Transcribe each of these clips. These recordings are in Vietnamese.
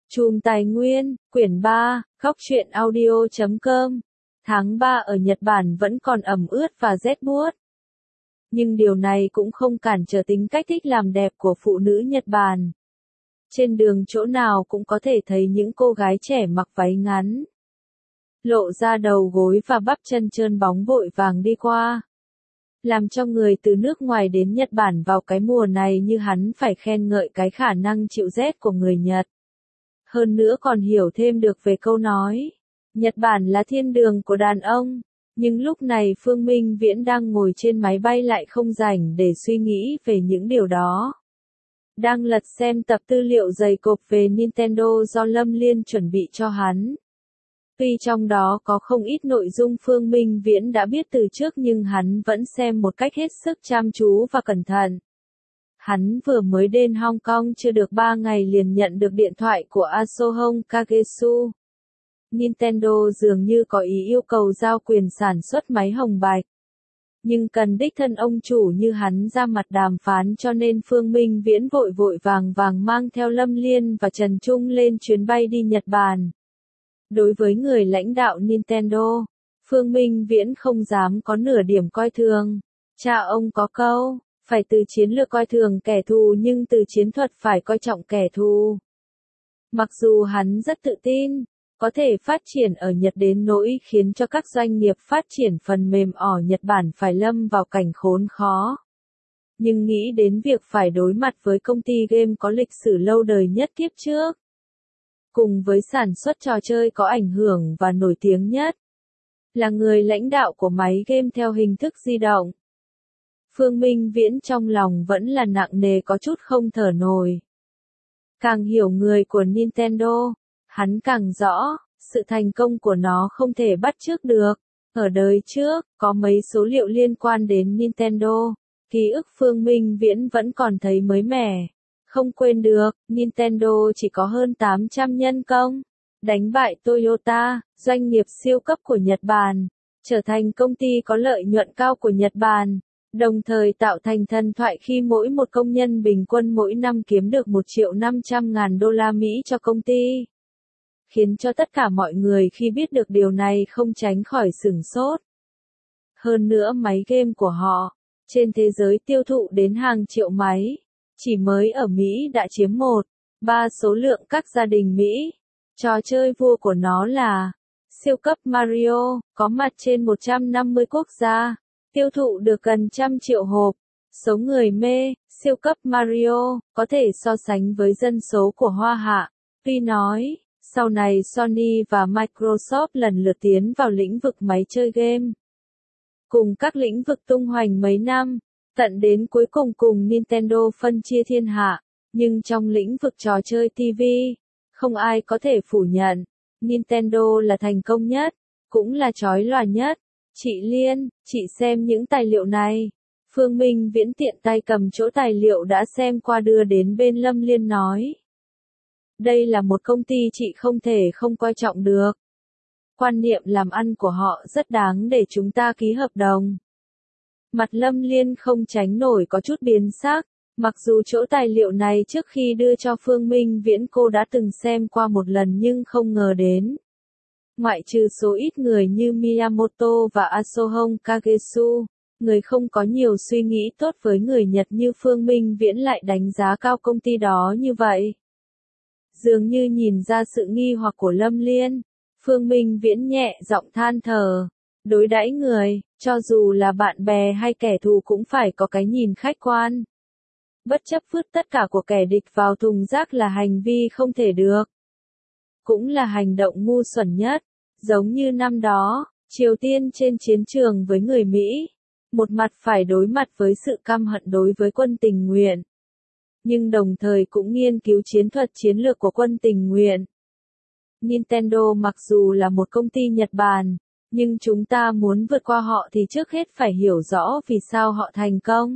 Chùm Tài nguyên, quyển 3, Góc truyện audio.com. Tháng 3 ở Nhật Bản vẫn còn ẩm ướt và rét buốt. Nhưng điều này cũng không cản trở tính cách thích làm đẹp của phụ nữ Nhật Bản. Trên đường chỗ nào cũng có thể thấy những cô gái trẻ mặc váy ngắn, lộ ra đầu gối và bắp chân trơn bóng vội vàng đi qua. Làm cho người từ nước ngoài đến Nhật Bản vào cái mùa này như hắn phải khen ngợi cái khả năng chịu rét của người Nhật. Hơn nữa còn hiểu thêm được về câu nói, Nhật Bản là thiên đường của đàn ông. Nhưng lúc này Phương Minh Viễn đang ngồi trên máy bay lại không rảnh để suy nghĩ về những điều đó. Đang lật xem tập tư liệu dày cộp về Nintendo do Lâm Liên chuẩn bị cho hắn. Tuy trong đó có không ít nội dung Phương Minh Viễn đã biết từ trước nhưng hắn vẫn xem một cách hết sức chăm chú và cẩn thận. Hắn vừa mới đến Hong Kong chưa được 3 ngày liền nhận được điện thoại của Asohong Kagesu. Nintendo dường như có ý yêu cầu giao quyền sản xuất máy hồng bạch. Nhưng cần đích thân ông chủ như hắn ra mặt đàm phán cho nên Phương Minh Viễn vội vội vàng vàng mang theo Lâm Liên và Trần Trung lên chuyến bay đi Nhật Bản. Đối với người lãnh đạo Nintendo, Phương Minh Viễn không dám có nửa điểm coi thường. Cha ông có câu, phải từ chiến lược coi thường kẻ thù nhưng từ chiến thuật phải coi trọng kẻ thù. Mặc dù hắn rất tự tin, có thể phát triển ở Nhật đến nỗi khiến cho các doanh nghiệp phát triển phần mềm ở Nhật Bản phải lâm vào cảnh khốn khó. Nhưng nghĩ đến việc phải đối mặt với công ty game có lịch sử lâu đời nhất kiếp trước, cùng với sản xuất trò chơi có ảnh hưởng và nổi tiếng nhất, là người lãnh đạo của máy game theo hình thức di động, Phương Minh Viễn trong lòng vẫn là nặng nề có chút không thở nổi. Càng hiểu người của Nintendo, hắn càng rõ, sự thành công của nó không thể bắt chước được. Ở đời trước, có mấy số liệu liên quan đến Nintendo, ký ức Phương Minh Viễn vẫn còn thấy mới mẻ. Không quên được, Nintendo chỉ có hơn 800 nhân công, đánh bại Toyota, doanh nghiệp siêu cấp của Nhật Bản, trở thành công ty có lợi nhuận cao của Nhật Bản, đồng thời tạo thành thần thoại khi mỗi một công nhân bình quân mỗi năm kiếm được 1.500.000 đô la Mỹ cho công ty. Khiến cho tất cả mọi người khi biết được điều này không tránh khỏi sửng sốt. Hơn nữa máy game của họ, trên thế giới tiêu thụ đến hàng triệu máy, chỉ mới ở Mỹ đã chiếm 1/3 số lượng các gia đình Mỹ. Trò chơi vua của nó là siêu cấp Mario, có mặt trên 150 quốc gia, tiêu thụ được gần 100 triệu hộp. Số người mê siêu cấp Mario có thể so sánh với dân số của Hoa Hạ. Tuy nói, sau này Sony và Microsoft lần lượt tiến vào lĩnh vực máy chơi game, cùng các lĩnh vực tung hoành mấy năm, tận đến cuối cùng cùng Nintendo phân chia thiên hạ, nhưng trong lĩnh vực trò chơi TV, không ai có thể phủ nhận, Nintendo là thành công nhất, cũng là chói lòa nhất. Chị Liên, chị xem những tài liệu này. Phương Minh Viễn tiện tay cầm chỗ tài liệu đã xem qua đưa đến bên Lâm Liên nói. Đây là một công ty chị không thể không coi trọng được. Quan niệm làm ăn của họ rất đáng để chúng ta ký hợp đồng. Mặt Lâm Liên không tránh nổi có chút biến sắc, mặc dù chỗ tài liệu này trước khi đưa cho Phương Minh Viễn cô đã từng xem qua một lần nhưng không ngờ đến. Ngoại trừ số ít người như Miyamoto và Asohong Kagesu, người không có nhiều suy nghĩ tốt với người Nhật như Phương Minh Viễn lại đánh giá cao công ty đó như vậy. Dường như nhìn ra sự nghi hoặc của Lâm Liên, Phương Minh Viễn nhẹ giọng than thở, đối đãi người, cho dù là bạn bè hay kẻ thù cũng phải có cái nhìn khách quan. Bất chấp vứt tất cả của kẻ địch vào thùng rác là hành vi không thể được. Cũng là hành động ngu xuẩn nhất, giống như năm đó, Triều Tiên trên chiến trường với người Mỹ, một mặt phải đối mặt với sự căm hận đối với quân tình nguyện, nhưng đồng thời cũng nghiên cứu chiến thuật chiến lược của quân tình nguyện. Nintendo mặc dù là một công ty Nhật Bản, nhưng chúng ta muốn vượt qua họ thì trước hết phải hiểu rõ vì sao họ thành công.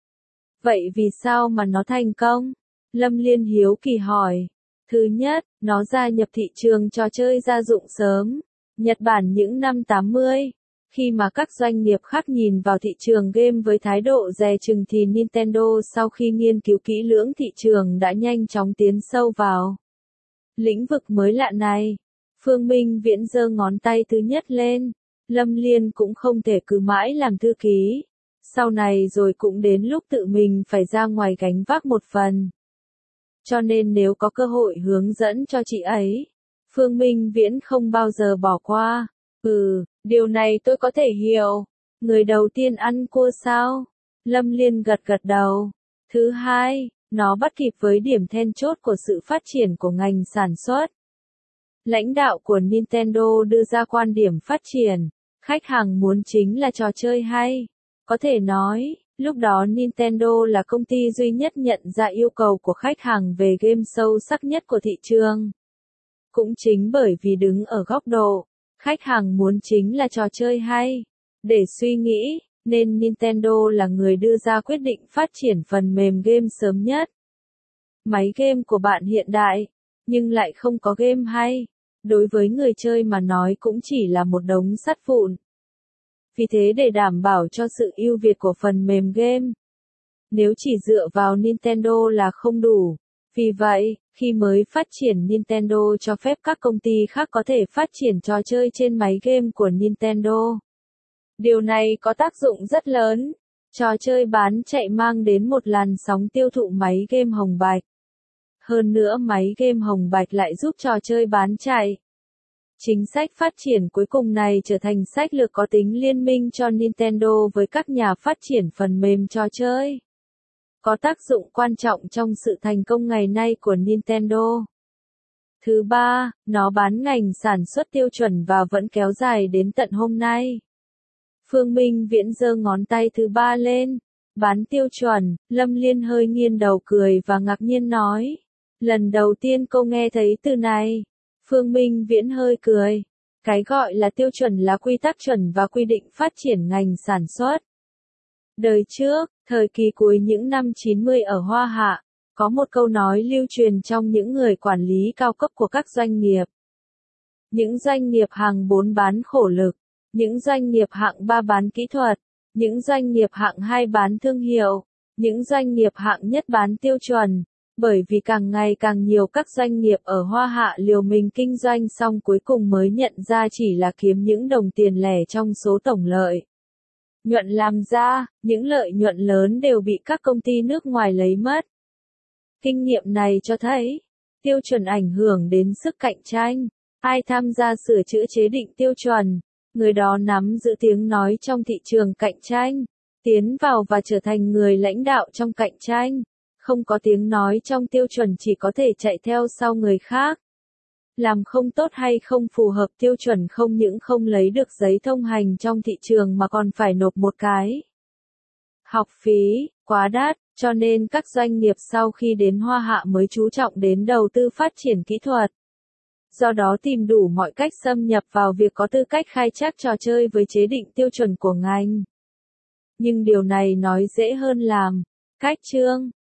Vậy vì sao mà nó thành công? Lâm Liên hiếu kỳ hỏi. Thứ nhất, nó gia nhập thị trường trò chơi gia dụng sớm. Nhật Bản những năm 80, khi mà các doanh nghiệp khác nhìn vào thị trường game với thái độ dè chừng thì Nintendo sau khi nghiên cứu kỹ lưỡng thị trường đã nhanh chóng tiến sâu vào. Lĩnh vực mới lạ này. Phương Minh Viễn giơ ngón tay thứ nhất lên. Lâm Liên cũng không thể cứ mãi làm thư ký. Sau này rồi cũng đến lúc tự mình phải ra ngoài gánh vác một phần. Cho nên nếu có cơ hội hướng dẫn cho chị ấy, Phương Minh Viễn không bao giờ bỏ qua. Điều này tôi có thể hiểu. Người đầu tiên ăn cua sao? Lâm Liên gật gật đầu. Thứ hai, nó bắt kịp với điểm then chốt của sự phát triển của ngành sản xuất. Lãnh đạo của Nintendo đưa ra quan điểm phát triển, khách hàng muốn chính là trò chơi hay. Có thể nói, lúc đó Nintendo là công ty duy nhất nhận ra yêu cầu của khách hàng về game sâu sắc nhất của thị trường. Cũng chính bởi vì đứng ở góc độ, khách hàng muốn chính là trò chơi hay. Để suy nghĩ, nên Nintendo là người đưa ra quyết định phát triển phần mềm game sớm nhất. Máy game của bạn hiện đại, nhưng lại không có game hay. Đối với người chơi mà nói cũng chỉ là một đống sắt vụn. Vì thế để đảm bảo cho sự ưu việt của phần mềm game, nếu chỉ dựa vào Nintendo là không đủ. Vì vậy, khi mới phát triển Nintendo cho phép các công ty khác có thể phát triển trò chơi trên máy game của Nintendo. Điều này có tác dụng rất lớn. Trò chơi bán chạy mang đến một làn sóng tiêu thụ máy game hồng bạch. Hơn nữa máy game hồng bạch lại giúp trò chơi bán chạy. Chính sách phát triển cuối cùng này trở thành sách lược có tính liên minh cho Nintendo với các nhà phát triển phần mềm trò chơi. Có tác dụng quan trọng trong sự thành công ngày nay của Nintendo. Thứ ba, nó bán ngành sản xuất tiêu chuẩn và vẫn kéo dài đến tận hôm nay. Phương Minh Viễn giơ ngón tay thứ ba lên. Bán tiêu chuẩn, Lâm Liên hơi nghiêng đầu cười và ngạc nhiên nói. Lần đầu tiên cô nghe thấy từ này. Phương Minh Viễn hơi cười. Cái gọi là tiêu chuẩn là quy tắc chuẩn và quy định phát triển ngành sản xuất. Đời trước, thời kỳ cuối những năm 90 ở Hoa Hạ, có một câu nói lưu truyền trong những người quản lý cao cấp của các doanh nghiệp. Những doanh nghiệp hạng 4 bán khổ lực, những doanh nghiệp hạng 3 bán kỹ thuật, những doanh nghiệp hạng 2 bán thương hiệu, những doanh nghiệp hạng nhất bán tiêu chuẩn. Bởi vì càng ngày càng nhiều các doanh nghiệp ở Hoa Hạ liều mình kinh doanh xong cuối cùng mới nhận ra chỉ là kiếm những đồng tiền lẻ trong số tổng lợi nhuận làm ra, những lợi nhuận lớn đều bị các công ty nước ngoài lấy mất. Kinh nghiệm này cho thấy, tiêu chuẩn ảnh hưởng đến sức cạnh tranh. Ai tham gia sửa chữa chế định tiêu chuẩn, người đó nắm giữ tiếng nói trong thị trường cạnh tranh, tiến vào và trở thành người lãnh đạo trong cạnh tranh. Không có tiếng nói trong tiêu chuẩn chỉ có thể chạy theo sau người khác. Làm không tốt hay không phù hợp tiêu chuẩn không những không lấy được giấy thông hành trong thị trường mà còn phải nộp một cái học phí quá đắt, cho nên các doanh nghiệp sau khi đến Hoa Hạ mới chú trọng đến đầu tư phát triển kỹ thuật. Do đó tìm đủ mọi cách xâm nhập vào việc có tư cách khai thác trò chơi với chế định tiêu chuẩn của ngành. Nhưng điều này nói dễ hơn làm. Cách chương